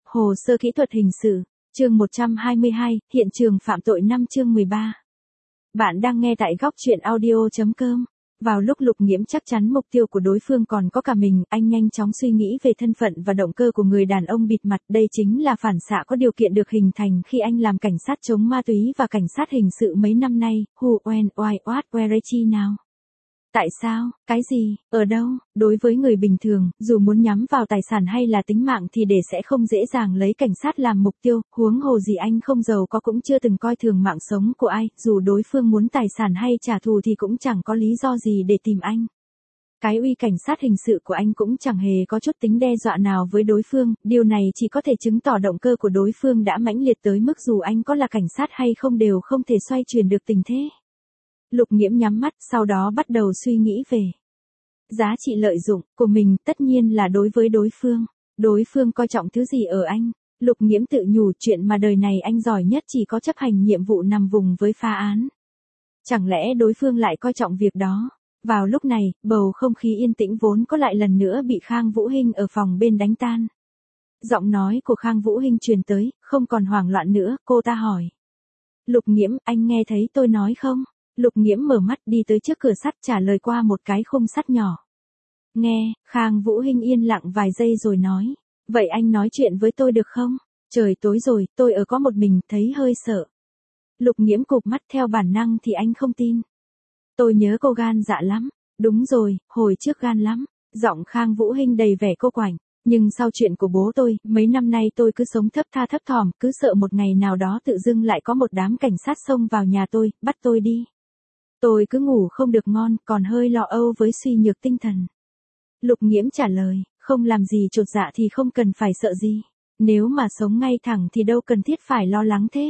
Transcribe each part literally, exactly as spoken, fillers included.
Hồ sơ kỹ thuật hình sự, chương một trăm hai mươi hai, hiện trường phạm tội năm chương mười ba. Bạn đang nghe tại góc truyện audio chấm com. Vào lúc Lục Nghiễm chắc chắn mục tiêu của đối phương còn có cả mình, anh nhanh chóng suy nghĩ về thân phận và động cơ của người đàn ông bịt mặt. Đây chính là phản xạ có điều kiện được hình thành khi anh làm cảnh sát chống ma túy và cảnh sát hình sự mấy năm nay. Who, when, why, what, where, chi nào? Tại sao, cái gì, ở đâu? Đối với người bình thường, dù muốn nhắm vào tài sản hay là tính mạng thì để sẽ không dễ dàng lấy cảnh sát làm mục tiêu, huống hồ gì anh không giàu có cũng chưa từng coi thường mạng sống của ai, dù đối phương muốn tài sản hay trả thù thì cũng chẳng có lý do gì để tìm anh. Cái uy cảnh sát hình sự của anh cũng chẳng hề có chút tính đe dọa nào với đối phương, điều này chỉ có thể chứng tỏ động cơ của đối phương đã mãnh liệt tới mức dù anh có là cảnh sát hay không đều không thể xoay chuyển được tình thế. Lục Nghiễm nhắm mắt, sau đó bắt đầu suy nghĩ về giá trị lợi dụng của mình, tất nhiên là đối với đối phương. Đối phương coi trọng thứ gì ở anh? Lục Nghiễm tự nhủ chuyện mà đời này anh giỏi nhất chỉ có chấp hành nhiệm vụ nằm vùng với phá án. Chẳng lẽ đối phương lại coi trọng việc đó? Vào lúc này, bầu không khí yên tĩnh vốn có lại lần nữa bị Khang Vũ Hinh ở phòng bên đánh tan. Giọng nói của Khang Vũ Hinh truyền tới, không còn hoảng loạn nữa, cô ta hỏi. Lục Nghiễm, anh nghe thấy tôi nói không? Lục Nghiễm mở mắt đi tới trước cửa sắt trả lời qua một cái khung sắt nhỏ. Nghe, Khang Vũ Hinh yên lặng vài giây rồi nói. Vậy anh nói chuyện với tôi được không? Trời tối rồi, tôi ở có một mình, thấy hơi sợ. Lục Nghiễm cụp mắt, theo bản năng thì anh không tin. Tôi nhớ cô gan dạ lắm. Đúng rồi, hồi trước gan lắm. Giọng Khang Vũ Hinh đầy vẻ cô quạnh. Nhưng sau chuyện của bố tôi, mấy năm nay tôi cứ sống thấp tha thấp thỏm, cứ sợ một ngày nào đó tự dưng lại có một đám cảnh sát xông vào nhà tôi, bắt tôi đi. Tôi cứ ngủ không được ngon, còn hơi lo âu với suy nhược tinh thần. Lục Nghiễm trả lời, không làm gì chột dạ thì không cần phải sợ gì. Nếu mà sống ngay thẳng thì đâu cần thiết phải lo lắng thế.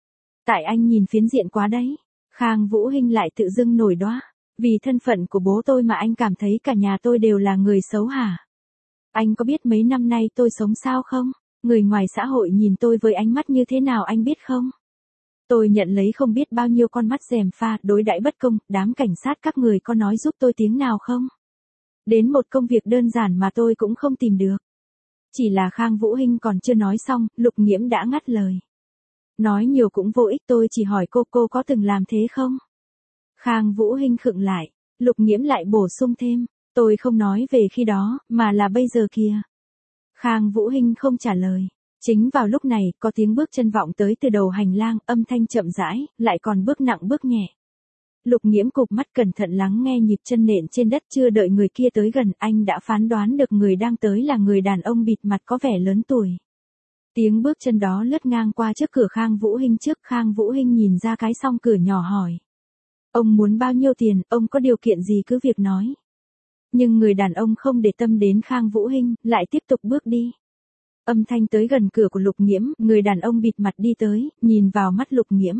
Tại anh nhìn phiến diện quá đấy. Khang Vũ Hinh lại tự dưng nổi đoá. Vì thân phận của bố tôi mà anh cảm thấy cả nhà tôi đều là người xấu hả? Anh có biết mấy năm nay tôi sống sao không? Người ngoài xã hội nhìn tôi với ánh mắt như thế nào anh biết không? Tôi nhận lấy không biết bao nhiêu con mắt gièm pha, đối đãi bất công, đám cảnh sát các người có nói giúp tôi tiếng nào không? Đến một công việc đơn giản mà tôi cũng không tìm được. Chỉ là Khang Vũ Hinh còn chưa nói xong, Lục Nghiễm đã ngắt lời. Nói nhiều cũng vô ích, tôi chỉ hỏi cô cô có từng làm thế không? Khang Vũ Hinh khựng lại, Lục Nghiễm lại bổ sung thêm, tôi không nói về khi đó, mà là bây giờ kìa. Khang Vũ Hinh không trả lời. Chính vào lúc này, có tiếng bước chân vọng tới từ đầu hành lang, âm thanh chậm rãi, lại còn bước nặng bước nhẹ. Lục Nghiễm cụp mắt cẩn thận lắng nghe nhịp chân nện trên đất, chưa đợi người kia tới gần, anh đã phán đoán được người đang tới là người đàn ông bịt mặt có vẻ lớn tuổi. Tiếng bước chân đó lướt ngang qua trước cửa Khang Vũ Hinh trước, Khang Vũ Hinh nhìn ra cái song cửa nhỏ hỏi. Ông muốn bao nhiêu tiền, ông có điều kiện gì cứ việc nói. Nhưng người đàn ông không để tâm đến Khang Vũ Hinh, lại tiếp tục bước đi. Âm thanh tới gần cửa của Lục Nghiễm, người đàn ông bịt mặt đi tới, nhìn vào mắt Lục Nghiễm.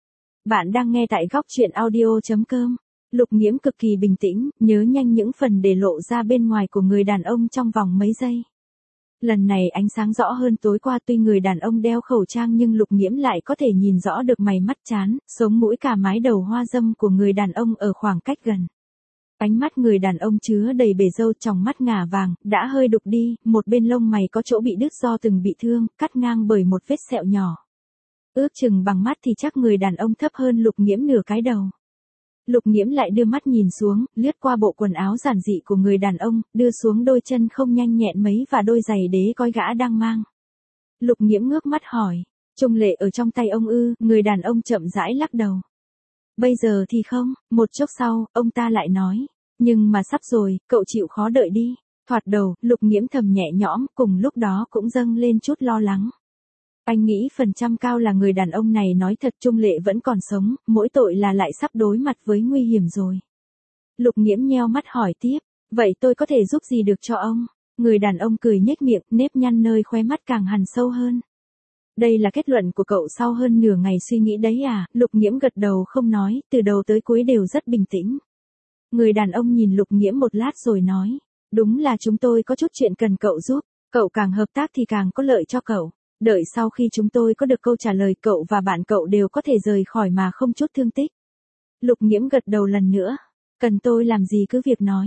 Bạn đang nghe tại góc truyện audio chấm com. Lục Nghiễm cực kỳ bình tĩnh, nhớ nhanh những phần để lộ ra bên ngoài của người đàn ông trong vòng mấy giây. Lần này ánh sáng rõ hơn tối qua, tuy người đàn ông đeo khẩu trang nhưng Lục Nghiễm lại có thể nhìn rõ được mày mắt trán, sống mũi cả mái đầu hoa dâm của người đàn ông ở khoảng cách gần. Ánh mắt người đàn ông chứa đầy bể râu, tròng mắt ngả vàng, đã hơi đục đi, một bên lông mày có chỗ bị đứt do từng bị thương, cắt ngang bởi một vết sẹo nhỏ. Ước chừng bằng mắt thì chắc người đàn ông thấp hơn Lục Nghiễm nửa cái đầu. Lục Nghiễm lại đưa mắt nhìn xuống, lướt qua bộ quần áo giản dị của người đàn ông, đưa xuống đôi chân không nhanh nhẹn mấy và đôi giày đế coi gã đang mang. Lục Nghiễm ngước mắt hỏi, Trung Lệ ở trong tay ông ư? Người đàn ông chậm rãi lắc đầu. Bây giờ thì không. Một chốc sau, ông ta lại nói, nhưng mà sắp rồi, cậu chịu khó đợi đi. Thoạt đầu, Lục Nghiễm thầm nhẹ nhõm, cùng lúc đó cũng dâng lên chút lo lắng. Anh nghĩ phần trăm cao là người đàn ông này nói thật, Trung Lệ vẫn còn sống, mỗi tội là lại sắp đối mặt với nguy hiểm rồi. Lục Nghiễm nheo mắt hỏi tiếp, vậy tôi có thể giúp gì được cho ông? Người đàn ông cười nhếch miệng, nếp nhăn nơi khóe mắt càng hằn sâu hơn. Đây là kết luận của cậu sau hơn nửa ngày suy nghĩ đấy à? Lục Nghiễm gật đầu không nói, từ đầu tới cuối đều rất bình tĩnh. Người đàn ông nhìn Lục Nghiễm một lát rồi nói, đúng là chúng tôi có chút chuyện cần cậu giúp, cậu càng hợp tác thì càng có lợi cho cậu. Đợi sau khi chúng tôi có được câu trả lời, cậu và bạn cậu đều có thể rời khỏi mà không chút thương tích. Lục Nghiễm gật đầu lần nữa, cần tôi làm gì cứ việc nói.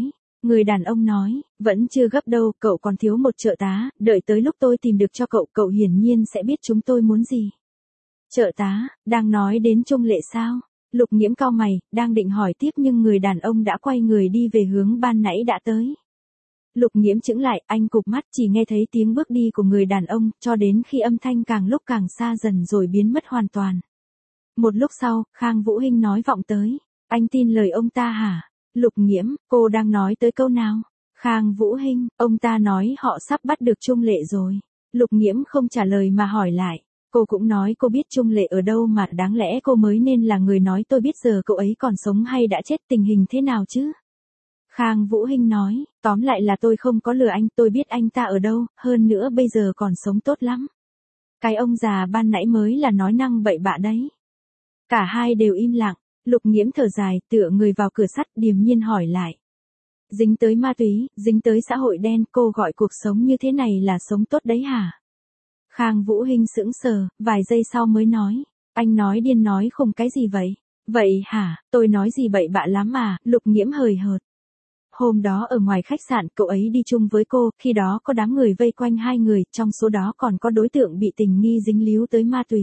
Người đàn ông nói, vẫn chưa gấp đâu, cậu còn thiếu một trợ tá, đợi tới lúc tôi tìm được cho cậu, cậu hiển nhiên sẽ biết chúng tôi muốn gì. Trợ tá, đang nói đến Trung Lệ sao? Lục Nghiễm cau mày, đang định hỏi tiếp nhưng người đàn ông đã quay người đi về hướng ban nãy đã tới. Lục Nghiễm chững lại, anh cụp mắt chỉ nghe thấy tiếng bước đi của người đàn ông, cho đến khi âm thanh càng lúc càng xa dần rồi biến mất hoàn toàn. Một lúc sau, Khang Vũ Hinh nói vọng tới, anh tin lời ông ta hả? Lục Nghiễm, cô đang nói tới câu nào? Khang Vũ Hinh, ông ta nói họ sắp bắt được Trung Lệ rồi. Lục Nghiễm không trả lời mà hỏi lại. Cô cũng nói cô biết Trung Lệ ở đâu mà đáng lẽ cô mới nên là người nói tôi biết giờ cậu ấy còn sống hay đã chết, tình hình thế nào chứ? Khang Vũ Hinh nói, tóm lại là tôi không có lừa anh, tôi biết anh ta ở đâu, hơn nữa bây giờ còn sống tốt lắm. Cái ông già ban nãy mới là nói năng bậy bạ đấy. Cả hai đều im lặng, Lục Nghiễm thở dài, tựa người vào cửa sắt, điềm nhiên hỏi lại. Dính tới ma túy, dính tới xã hội đen, cô gọi cuộc sống như thế này là sống tốt đấy hả? Khang Vũ Hinh sững sờ, vài giây sau mới nói, anh nói điên nói khùng cái gì vậy? Vậy hả, tôi nói gì bậy bạ lắm à? Lục Nghiễm hời hợt. Hôm đó ở ngoài khách sạn, cậu ấy đi chung với cô, khi đó có đám người vây quanh hai người, trong số đó còn có đối tượng bị tình nghi dính líu tới ma túy.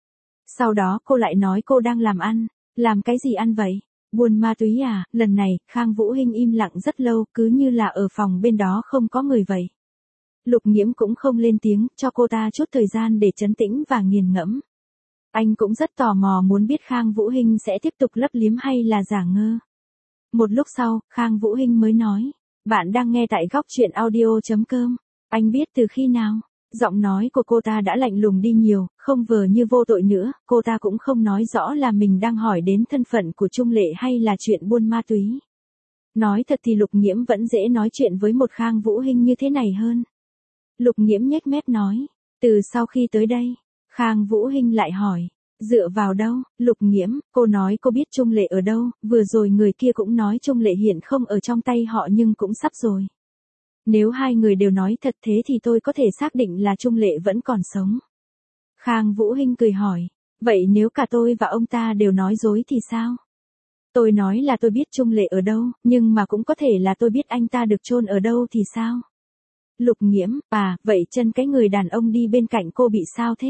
Sau đó cô lại nói cô đang làm ăn, làm cái gì ăn vậy? Buôn ma túy à? Lần này, Khang Vũ Hinh im lặng rất lâu, cứ như là ở phòng bên đó không có người vậy. Lục Nghiễm cũng không lên tiếng, cho cô ta chút thời gian để trấn tĩnh và nghiền ngẫm. Anh cũng rất tò mò muốn biết Khang Vũ Hinh sẽ tiếp tục lấp liếm hay là giả ngơ. Một lúc sau, Khang Vũ Hinh mới nói, bạn đang nghe tại góc truyện audio chấm com. Anh biết từ khi nào? Giọng nói của cô ta đã lạnh lùng đi nhiều, không vờ như vô tội nữa, cô ta cũng không nói rõ là mình đang hỏi đến thân phận của Trung Lệ hay là chuyện buôn ma túy. Nói thật thì Lục Nghiễm vẫn dễ nói chuyện với một Khang Vũ Hinh như thế này hơn. Lục Nghiễm nhếch mép nói, từ sau khi tới đây, Khang Vũ Hinh lại hỏi, dựa vào đâu? Lục Nghiễm, cô nói cô biết Trung Lệ ở đâu, vừa rồi người kia cũng nói Trung Lệ hiện không ở trong tay họ nhưng cũng sắp rồi. Nếu hai người đều nói thật thế thì tôi có thể xác định là Trung Lệ vẫn còn sống. Khang Vũ Hinh cười hỏi, vậy nếu cả tôi và ông ta đều nói dối thì sao? Tôi nói là tôi biết Trung Lệ ở đâu, nhưng mà cũng có thể là tôi biết anh ta được chôn ở đâu thì sao? Lục Nghiễm, à, vậy chân cái người đàn ông đi bên cạnh cô bị sao thế?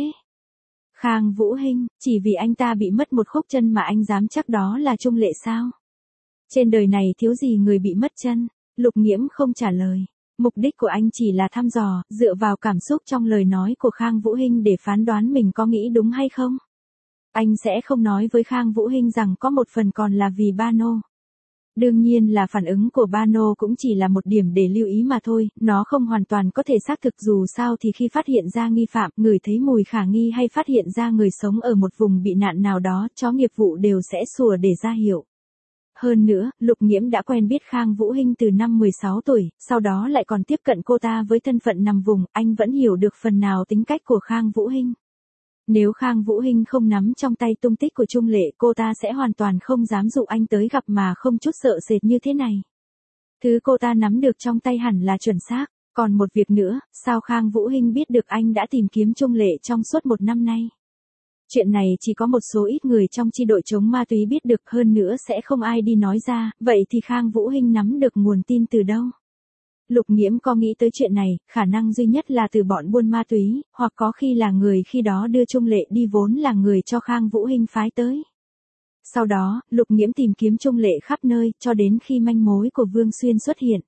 Khang Vũ Hinh, chỉ vì anh ta bị mất một khúc chân mà anh dám chắc đó là Trung Lệ sao? Trên đời này thiếu gì người bị mất chân? Lục Nghiễm không trả lời. Mục đích của anh chỉ là thăm dò, dựa vào cảm xúc trong lời nói của Khang Vũ Hinh để phán đoán mình có nghĩ đúng hay không. Anh sẽ không nói với Khang Vũ Hinh rằng có một phần còn là vì Bano. Đương nhiên là phản ứng của Bano cũng chỉ là một điểm để lưu ý mà thôi, nó không hoàn toàn có thể xác thực, dù sao thì khi phát hiện ra nghi phạm, ngửi thấy mùi khả nghi hay phát hiện ra người sống ở một vùng bị nạn nào đó, chó nghiệp vụ đều sẽ sủa để ra hiệu. Hơn nữa, Lục Nghiễm đã quen biết Khang Vũ Hinh từ năm mười sáu tuổi, sau đó lại còn tiếp cận cô ta với thân phận nằm vùng, anh vẫn hiểu được phần nào tính cách của Khang Vũ Hinh. Nếu Khang Vũ Hinh không nắm trong tay tung tích của Trung Lệ, cô ta sẽ hoàn toàn không dám dụ anh tới gặp mà không chút sợ sệt như thế này. Thứ cô ta nắm được trong tay hẳn là chuẩn xác. Còn một việc nữa, sao Khang Vũ Hinh biết được anh đã tìm kiếm Trung Lệ trong suốt một năm nay? Chuyện này chỉ có một số ít người trong chi đội chống ma túy biết được, hơn nữa sẽ không ai đi nói ra, vậy thì Khang Vũ Hinh nắm được nguồn tin từ đâu? Lục Nghiễm có nghĩ tới chuyện này, khả năng duy nhất là từ bọn buôn ma túy, hoặc có khi là người khi đó đưa Trung Lệ đi vốn là người cho Khang Vũ Hinh phái tới. Sau đó, Lục Nghiễm tìm kiếm Trung Lệ khắp nơi, cho đến khi manh mối của Vương Xuyên xuất hiện.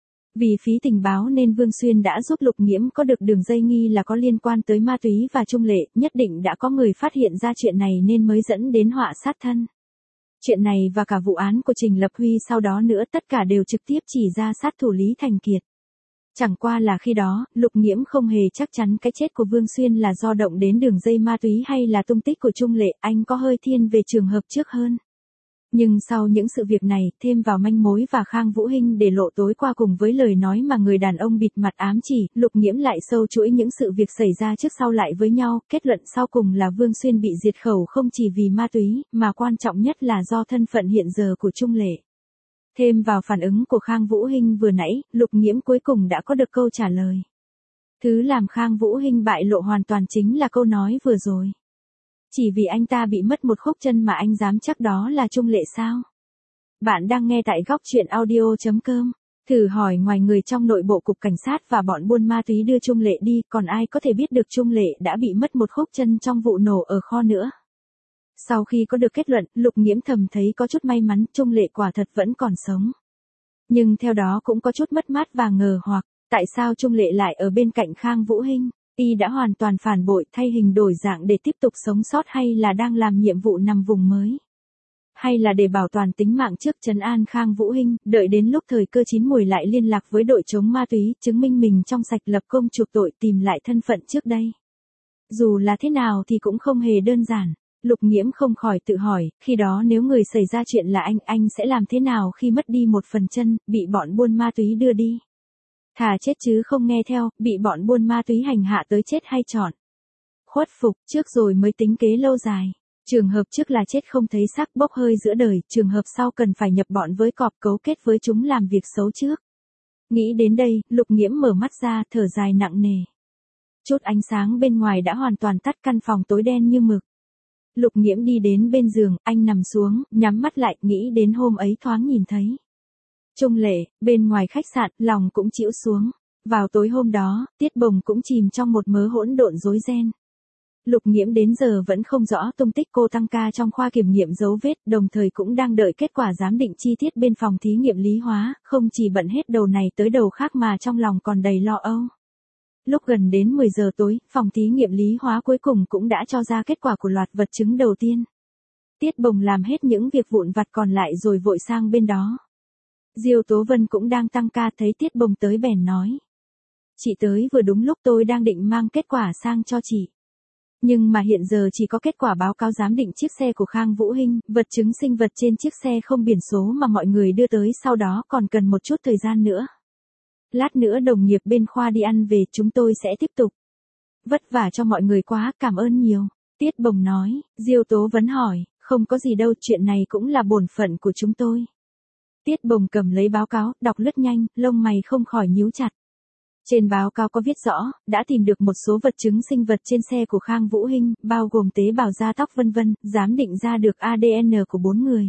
Vì phí tình báo nên Vương Xuyên đã giúp Lục Nghiễm có được đường dây nghi là có liên quan tới ma túy và Trung Lệ, nhất định đã có người phát hiện ra chuyện này nên mới dẫn đến họa sát thân. Chuyện này và cả vụ án của Trình Lập Huy sau đó nữa, tất cả đều trực tiếp chỉ ra sát thủ Lý Thành Kiệt. Chẳng qua là khi đó, Lục Nghiễm không hề chắc chắn cái chết của Vương Xuyên là do động đến đường dây ma túy hay là tung tích của Trung Lệ, anh có hơi thiên về trường hợp trước hơn. Nhưng sau những sự việc này, thêm vào manh mối và Khang Vũ Hinh để lộ tối qua cùng với lời nói mà người đàn ông bịt mặt ám chỉ, Lục Nghiễm lại sâu chuỗi những sự việc xảy ra trước sau lại với nhau, kết luận sau cùng là Vương Xuyên bị diệt khẩu không chỉ vì ma túy, mà quan trọng nhất là do thân phận hiện giờ của Trung Lệ. Thêm vào phản ứng của Khang Vũ Hinh vừa nãy, Lục Nghiễm cuối cùng đã có được câu trả lời. Thứ làm Khang Vũ Hinh bại lộ hoàn toàn chính là câu nói vừa rồi. Chỉ vì anh ta bị mất một khúc chân mà anh dám chắc đó là Trung Lệ sao? Bạn đang nghe tại góc truyện audio chấm com. Thử hỏi ngoài người trong nội bộ cục cảnh sát và bọn buôn ma túy đưa Trung Lệ đi, còn ai có thể biết được Trung Lệ đã bị mất một khúc chân trong vụ nổ ở kho nữa. Sau khi có được kết luận, Lục Nghiễm thầm thấy có chút may mắn, Trung Lệ quả thật vẫn còn sống. Nhưng theo đó cũng có chút mất mát và ngờ hoặc, tại sao Trung Lệ lại ở bên cạnh Khang Vũ Hinh? Y đã hoàn toàn phản bội, thay hình đổi dạng để tiếp tục sống sót, hay là đang làm nhiệm vụ nằm vùng mới? Hay là để bảo toàn tính mạng trước trấn an Khang Vũ Hinh, đợi đến lúc thời cơ chín mùi lại liên lạc với đội chống ma túy, chứng minh mình trong sạch, lập công chuộc tội, tìm lại thân phận trước đây? Dù là thế nào thì cũng không hề đơn giản. Lục Nghiễm không khỏi tự hỏi, khi đó nếu người xảy ra chuyện là anh, anh sẽ làm thế nào khi mất đi một phần chân, bị bọn buôn ma túy đưa đi? Thà chết chứ không nghe theo, bị bọn buôn ma túy hành hạ tới chết, hay chọn khuất phục trước rồi mới tính kế lâu dài. Trường hợp trước là chết không thấy xác, bốc hơi giữa đời, trường hợp sau cần phải nhập bọn với cọp, cấu kết với chúng làm việc xấu trước. Nghĩ đến đây, Lục Nghiễm mở mắt ra, thở dài nặng nề. Chút ánh sáng bên ngoài đã hoàn toàn tắt, căn phòng tối đen như mực. Lục Nghiễm đi đến bên giường, anh nằm xuống, nhắm mắt lại, nghĩ đến hôm ấy thoáng nhìn thấy Trung Lệ, bên ngoài khách sạn, lòng cũng chịu xuống. Vào tối hôm đó, Tiết Bồng cũng chìm trong một mớ hỗn độn rối ren. Lục Nghiễm đến giờ vẫn không rõ tung tích cô tăng ca trong khoa kiểm nghiệm dấu vết, đồng thời cũng đang đợi kết quả giám định chi tiết bên phòng thí nghiệm lý hóa, không chỉ bận hết đầu này tới đầu khác mà trong lòng còn đầy lo âu. Lúc gần đến mười giờ tối, phòng thí nghiệm lý hóa cuối cùng cũng đã cho ra kết quả của loạt vật chứng đầu tiên. Tiết Bồng làm hết những việc vụn vặt còn lại rồi vội sang bên đó. Diêu Tố Vân cũng đang tăng ca, thấy Tiết Bồng tới bèn nói. Chị tới vừa đúng lúc, tôi đang định mang kết quả sang cho chị. Nhưng mà hiện giờ chỉ có kết quả báo cáo giám định chiếc xe của Khang Vũ Hinh, vật chứng sinh vật trên chiếc xe không biển số mà mọi người đưa tới, sau đó còn cần một chút thời gian nữa. Lát nữa đồng nghiệp bên khoa đi ăn về, chúng tôi sẽ tiếp tục. Vất vả cho mọi người quá, cảm ơn nhiều. Tiết Bồng nói. Diêu Tố Vấn hỏi, không có gì đâu, chuyện này cũng là bổn phận của chúng tôi. Tiết Bồng cầm lấy báo cáo, đọc lướt nhanh, lông mày không khỏi nhíu chặt. Trên báo cáo có viết rõ, đã tìm được một số vật chứng sinh vật trên xe của Khang Vũ Hinh, bao gồm tế bào da, tóc vân vân, giám định ra được a đê en của bốn người.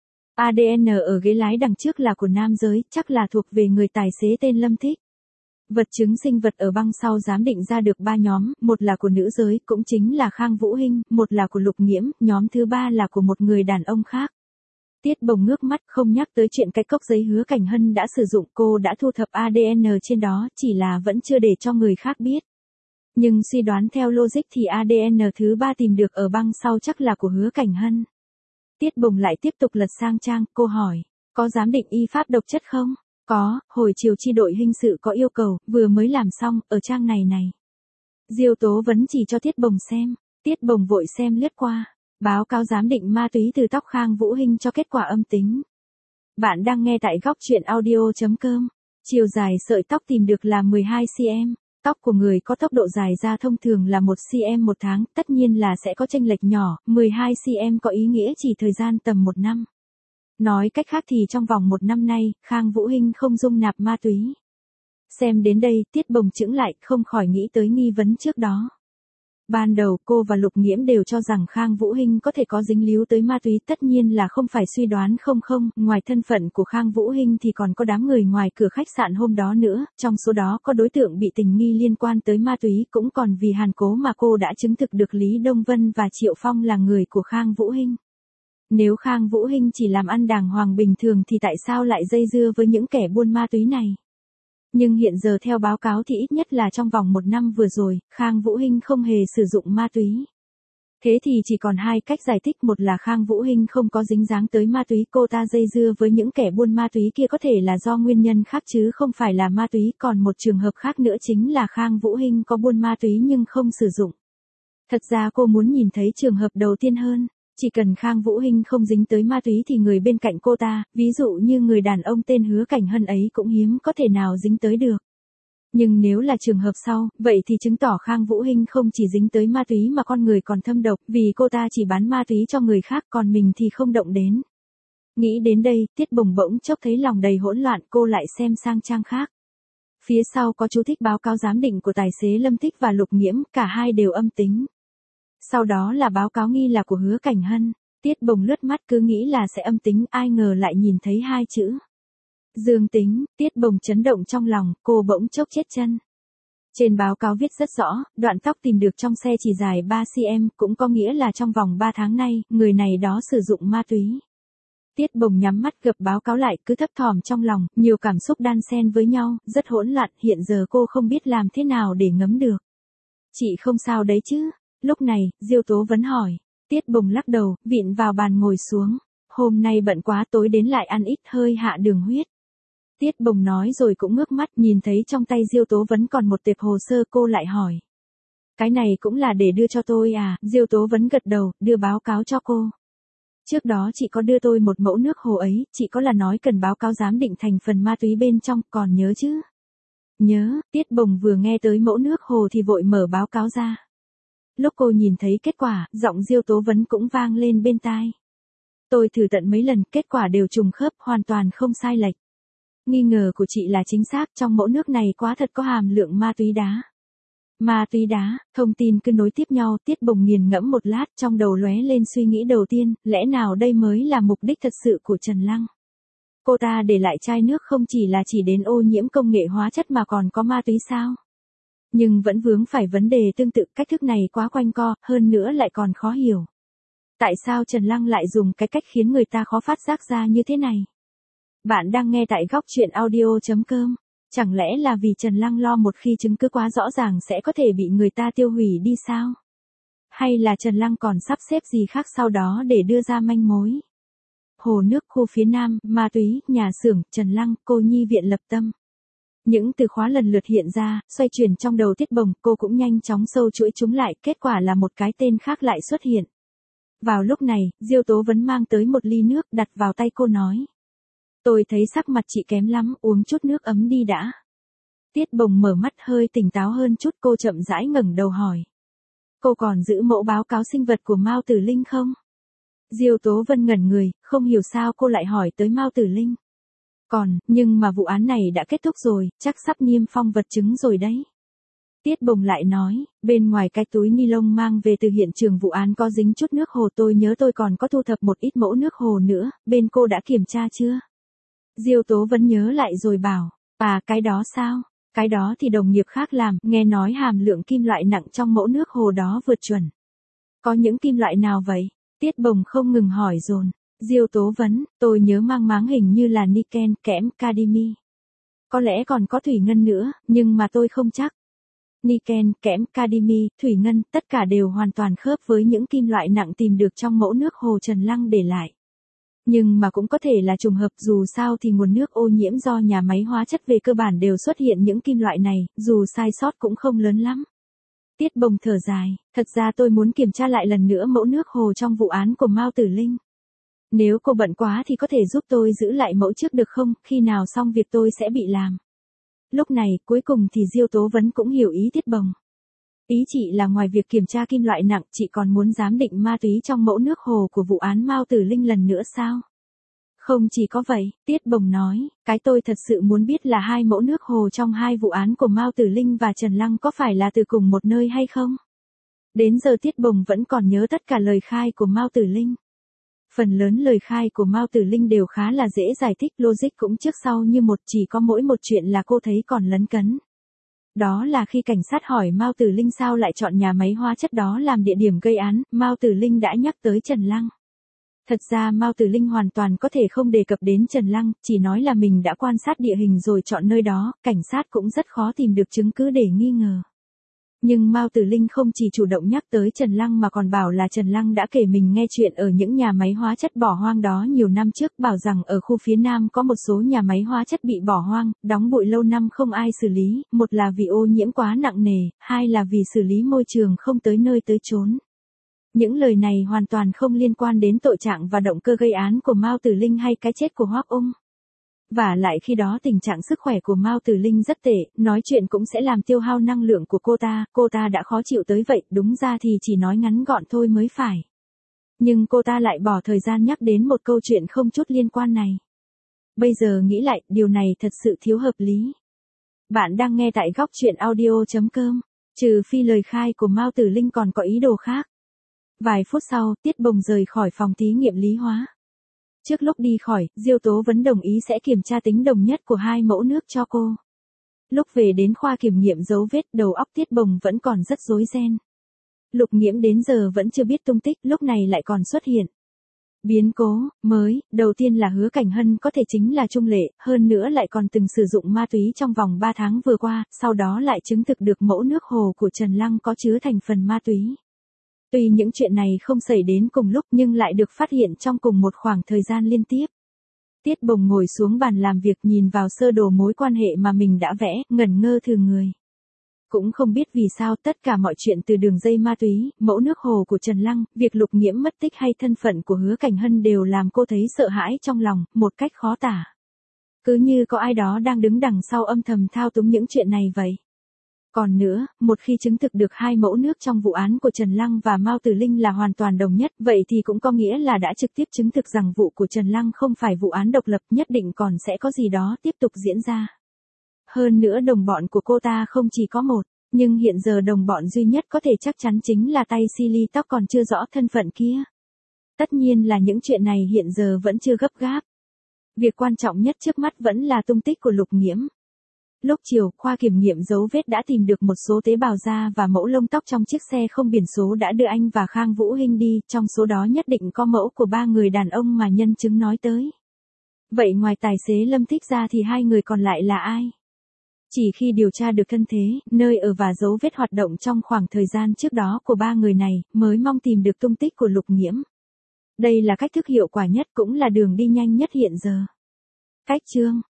a đê en ở ghế lái đằng trước là của nam giới, chắc là thuộc về người tài xế tên Lâm Thích. Vật chứng sinh vật ở băng sau giám định ra được ba nhóm, một là của nữ giới, cũng chính là Khang Vũ Hinh, một là của Lục Nghiễm, nhóm thứ ba là của một người đàn ông khác. Tiết Bồng ngước mắt, không nhắc tới chuyện cái cốc giấy Hứa Cảnh Hân đã sử dụng, cô đã thu thập a đê en trên đó, chỉ là vẫn chưa để cho người khác biết. Nhưng suy đoán theo logic thì a đê en thứ ba tìm được ở băng sau chắc là của Hứa Cảnh Hân. Tiết Bồng lại tiếp tục lật sang trang, cô hỏi, có giám định y pháp độc chất không? Có, hồi chiều chi đội hình sự có yêu cầu, vừa mới làm xong, ở trang này này. Diêu Tố Vấn chỉ cho Tiết Bồng xem, Tiết Bồng vội xem lướt qua. Báo cáo giám định ma túy từ tóc Khang Vũ Hinh cho kết quả âm tính. Bạn đang nghe tại góc truyện audio chấm com. Chiều dài sợi tóc tìm được là mười hai xăng-ti-mét. Tóc của người có tốc độ dài ra thông thường là một xăng-ti-mét một tháng, tất nhiên là sẽ có chênh lệch nhỏ, mười hai xăng-ti-mét có ý nghĩa chỉ thời gian tầm một năm. Nói cách khác thì trong vòng một năm nay, Khang Vũ Hinh không dung nạp ma túy. Xem đến đây, Tiết Bồng chững lại, không khỏi nghĩ tới nghi vấn trước đó. Ban đầu cô và Lục Nghiễm đều cho rằng Khang Vũ Hinh có thể có dính líu tới ma túy, tất nhiên là không phải suy đoán không không, ngoài thân phận của Khang Vũ Hinh thì còn có đám người ngoài cửa khách sạn hôm đó nữa, trong số đó có đối tượng bị tình nghi liên quan tới ma túy, cũng còn vì hàn cố mà cô đã chứng thực được Lý Đông Vân và Triệu Phong là người của Khang Vũ Hinh. Nếu Khang Vũ Hinh chỉ làm ăn đàng hoàng bình thường thì tại sao lại dây dưa với những kẻ buôn ma túy này? Nhưng hiện giờ theo báo cáo thì ít nhất là trong vòng một năm vừa rồi, Khang Vũ Hinh không hề sử dụng ma túy. Thế thì chỉ còn hai cách giải thích, một là Khang Vũ Hinh không có dính dáng tới ma túy, cô ta dây dưa với những kẻ buôn ma túy kia có thể là do nguyên nhân khác chứ không phải là ma túy, còn một trường hợp khác nữa chính là Khang Vũ Hinh có buôn ma túy nhưng không sử dụng. Thật ra cô muốn nhìn thấy trường hợp đầu tiên hơn. Chỉ cần Khang Vũ Hinh không dính tới ma túy thì người bên cạnh cô ta, ví dụ như người đàn ông tên Hứa Cảnh Hân ấy cũng hiếm có thể nào dính tới được. Nhưng nếu là trường hợp sau, vậy thì chứng tỏ Khang Vũ Hinh không chỉ dính tới ma túy mà con người còn thâm độc, vì cô ta chỉ bán ma túy cho người khác còn mình thì không động đến. Nghĩ đến đây, Tiết Bồng bỗng chốc thấy lòng đầy hỗn loạn, cô lại xem sang trang khác. Phía sau có chú thích báo cáo giám định của tài xế Lâm Thích và Lục Nghiễm, cả hai đều âm tính. Sau đó là báo cáo nghi là của Hứa Cảnh Hân. Tiết Bồng lướt mắt cứ nghĩ là sẽ âm tính, ai ngờ lại nhìn thấy hai chữ Dương tính, Tiết Bồng chấn động trong lòng, cô bỗng chốc chết chân. Trên báo cáo viết rất rõ, đoạn tóc tìm được trong xe chỉ dài ba xăng-ti-mét, cũng có nghĩa là trong vòng ba tháng nay, người này đó sử dụng ma túy. Tiết Bồng nhắm mắt gập báo cáo lại, cứ thấp thỏm trong lòng, nhiều cảm xúc đan xen với nhau, rất hỗn loạn, hiện giờ cô không biết làm thế nào để ngấm được. Chị không sao đấy chứ? Lúc này, Diêu Tố Vấn hỏi. Tiết Bồng lắc đầu, vịn vào bàn ngồi xuống. Hôm nay bận quá, tối đến lại ăn ít, hơi hạ đường huyết. Tiết Bồng nói rồi cũng ngước mắt, nhìn thấy trong tay Diêu Tố Vấn còn một tệp hồ sơ, cô lại hỏi. Cái này cũng là để đưa cho tôi à? Diêu Tố Vấn gật đầu, đưa báo cáo cho cô. Trước đó chị có đưa tôi một mẫu nước hồ ấy, chị có là nói cần báo cáo giám định thành phần ma túy bên trong, còn nhớ chứ? Nhớ. Tiết Bồng vừa nghe tới mẫu nước hồ thì vội mở báo cáo ra. Lúc cô nhìn thấy kết quả, giọng Diêu Tố Vấn cũng vang lên bên tai. Tôi thử tận mấy lần, kết quả đều trùng khớp, hoàn toàn không sai lệch. Nghi ngờ của chị là chính xác, trong mẫu nước này quá thật có hàm lượng ma túy đá. Ma túy đá, thông tin cứ nối tiếp nhau, Tiết Bồng nghiền ngẫm một lát, trong đầu lóe lên suy nghĩ đầu tiên, lẽ nào đây mới là mục đích thật sự của Trần Lăng? Cô ta để lại chai nước không chỉ là chỉ đến ô nhiễm công nghệ hóa chất mà còn có ma túy sao? Nhưng vẫn vướng phải vấn đề tương tự, cách thức này quá quanh co, hơn nữa lại còn khó hiểu. Tại sao Trần Lăng lại dùng cái cách khiến người ta khó phát giác ra như thế này? Bạn đang nghe tại góc truyện audio chấm com. Chẳng lẽ là vì Trần Lăng lo một khi chứng cứ quá rõ ràng sẽ có thể bị người ta tiêu hủy đi sao? Hay là Trần Lăng còn sắp xếp gì khác sau đó để đưa ra manh mối? Hồ nước khu phía Nam, ma túy, nhà xưởng, Trần Lăng, cô nhi viện lập tâm. Những từ khóa lần lượt hiện ra, xoay chuyển trong đầu Tiết Bồng, cô cũng nhanh chóng sâu chuỗi chúng lại, kết quả là một cái tên khác lại xuất hiện. Vào lúc này, Diêu Tố Vấn mang tới một ly nước, đặt vào tay cô nói. Tôi thấy sắc mặt chị kém lắm, uống chút nước ấm đi đã. Tiết Bồng mở mắt hơi tỉnh táo hơn chút, cô chậm rãi ngẩng đầu hỏi. Cô còn giữ mẫu báo cáo sinh vật của Mao Tử Linh không? Diêu Tố Vân ngẩn người, không hiểu sao cô lại hỏi tới Mao Tử Linh. Còn, nhưng mà vụ án này đã kết thúc rồi, chắc sắp niêm phong vật chứng rồi đấy. Tiết Bồng lại nói, bên ngoài cái túi ni lông mang về từ hiện trường vụ án có dính chút nước hồ, tôi nhớ tôi còn có thu thập một ít mẫu nước hồ nữa, bên cô đã kiểm tra chưa? Diêu Tố Vấn nhớ lại rồi bảo, à cái đó sao? Cái đó thì đồng nghiệp khác làm, nghe nói hàm lượng kim loại nặng trong mẫu nước hồ đó vượt chuẩn. Có những kim loại nào vậy? Tiết Bồng không ngừng hỏi dồn. Diêu Tố Vấn, tôi nhớ mang máng hình như là niken, kẽm, cadimi. Có lẽ còn có thủy ngân nữa, nhưng mà tôi không chắc. Niken, kẽm, cadimi, thủy ngân, tất cả đều hoàn toàn khớp với những kim loại nặng tìm được trong mẫu nước hồ Trần Lăng để lại. Nhưng mà cũng có thể là trùng hợp, dù sao thì nguồn nước ô nhiễm do nhà máy hóa chất về cơ bản đều xuất hiện những kim loại này, dù sai sót cũng không lớn lắm. Tiết Bồng thở dài, thật ra tôi muốn kiểm tra lại lần nữa mẫu nước hồ trong vụ án của Mao Tử Linh. Nếu cô bận quá thì có thể giúp tôi giữ lại mẫu trước được không, khi nào xong việc tôi sẽ bị làm. Lúc này, cuối cùng thì Diêu Tố Vấn cũng hiểu ý Tiết Bồng. Ý chị là ngoài việc kiểm tra kim loại nặng, chị còn muốn giám định ma túy trong mẫu nước hồ của vụ án Mao Tử Linh lần nữa sao? Không chỉ có vậy, Tiết Bồng nói, cái tôi thật sự muốn biết là hai mẫu nước hồ trong hai vụ án của Mao Tử Linh và Trần Lăng có phải là từ cùng một nơi hay không? Đến giờ Tiết Bồng vẫn còn nhớ tất cả lời khai của Mao Tử Linh. Phần lớn lời khai của Mao Tử Linh đều khá là dễ giải thích, logic cũng trước sau như một, chỉ có mỗi một chuyện là cô thấy còn lấn cấn. Đó là khi cảnh sát hỏi Mao Tử Linh sao lại chọn nhà máy hóa chất đó làm địa điểm gây án, Mao Tử Linh đã nhắc tới Trần Lăng. Thật ra Mao Tử Linh hoàn toàn có thể không đề cập đến Trần Lăng, chỉ nói là mình đã quan sát địa hình rồi chọn nơi đó, cảnh sát cũng rất khó tìm được chứng cứ để nghi ngờ. Nhưng Mao Tử Linh không chỉ chủ động nhắc tới Trần Lăng mà còn bảo là Trần Lăng đã kể mình nghe chuyện ở những nhà máy hóa chất bỏ hoang đó nhiều năm trước, bảo rằng ở khu phía Nam có một số nhà máy hóa chất bị bỏ hoang, đóng bụi lâu năm không ai xử lý, một là vì ô nhiễm quá nặng nề, hai là vì xử lý môi trường không tới nơi tới chốn. Những lời này hoàn toàn không liên quan đến tội trạng và động cơ gây án của Mao Tử Linh hay cái chết của Hoắc Ung. Và lại khi đó tình trạng sức khỏe của Mao Tử Linh rất tệ, nói chuyện cũng sẽ làm tiêu hao năng lượng của cô ta, cô ta đã khó chịu tới vậy, đúng ra thì chỉ nói ngắn gọn thôi mới phải. Nhưng cô ta lại bỏ thời gian nhắc đến một câu chuyện không chút liên quan này. Bây giờ nghĩ lại, điều này thật sự thiếu hợp lý. Bạn đang nghe tại góc truyện audio chấm com, trừ phi lời khai của Mao Tử Linh còn có ý đồ khác. Vài phút sau, Tiết Bồng rời khỏi phòng thí nghiệm lý hóa. Trước lúc đi khỏi, Diêu Tố Vấn đồng ý sẽ kiểm tra tính đồng nhất của hai mẫu nước cho cô. Lúc về đến khoa kiểm nghiệm dấu vết, đầu óc Tiết Bồng vẫn còn rất rối ren. Lục Nghiễm đến giờ vẫn chưa biết tung tích, lúc này lại còn xuất hiện. Biến cố mới, đầu tiên là Hứa Cảnh Hân có thể chính là trung lệ, hơn nữa lại còn từng sử dụng ma túy trong vòng ba tháng vừa qua, sau đó lại chứng thực được mẫu nước hồ của Trần Lăng có chứa thành phần ma túy. Tuy những chuyện này không xảy đến cùng lúc nhưng lại được phát hiện trong cùng một khoảng thời gian liên tiếp. Tiết Bồng ngồi xuống bàn làm việc nhìn vào sơ đồ mối quan hệ mà mình đã vẽ, ngẩn ngơ thường người. Cũng không biết vì sao tất cả mọi chuyện từ đường dây ma túy, mẫu nước hồ của Trần Lăng, việc Lục Nghiễm mất tích hay thân phận của Hứa Cảnh Hân đều làm cô thấy sợ hãi trong lòng, một cách khó tả. Cứ như có ai đó đang đứng đằng sau âm thầm thao túng những chuyện này vậy. Còn nữa, một khi chứng thực được hai mẫu nước trong vụ án của Trần Lăng và Mao Tử Linh là hoàn toàn đồng nhất, vậy thì cũng có nghĩa là đã trực tiếp chứng thực rằng vụ của Trần Lăng không phải vụ án độc lập, nhất định còn sẽ có gì đó tiếp tục diễn ra. Hơn nữa đồng bọn của cô ta không chỉ có một, nhưng hiện giờ đồng bọn duy nhất có thể chắc chắn chính là tay Silly Tóc còn chưa rõ thân phận kia. Tất nhiên là những chuyện này hiện giờ vẫn chưa gấp gáp. Việc quan trọng nhất trước mắt vẫn là tung tích của Lục Nghiễm. Lúc chiều, khoa kiểm nghiệm dấu vết đã tìm được một số tế bào da và mẫu lông tóc trong chiếc xe không biển số đã đưa anh và Khang Vũ Hinh đi, trong số đó nhất định có mẫu của ba người đàn ông mà nhân chứng nói tới. Vậy ngoài tài xế Lâm Thích ra thì hai người còn lại là ai? Chỉ khi điều tra được thân thế, nơi ở và dấu vết hoạt động trong khoảng thời gian trước đó của ba người này, mới mong tìm được tung tích của Lục Nghiễm. Đây là cách thức hiệu quả nhất cũng là đường đi nhanh nhất hiện giờ. Cách chương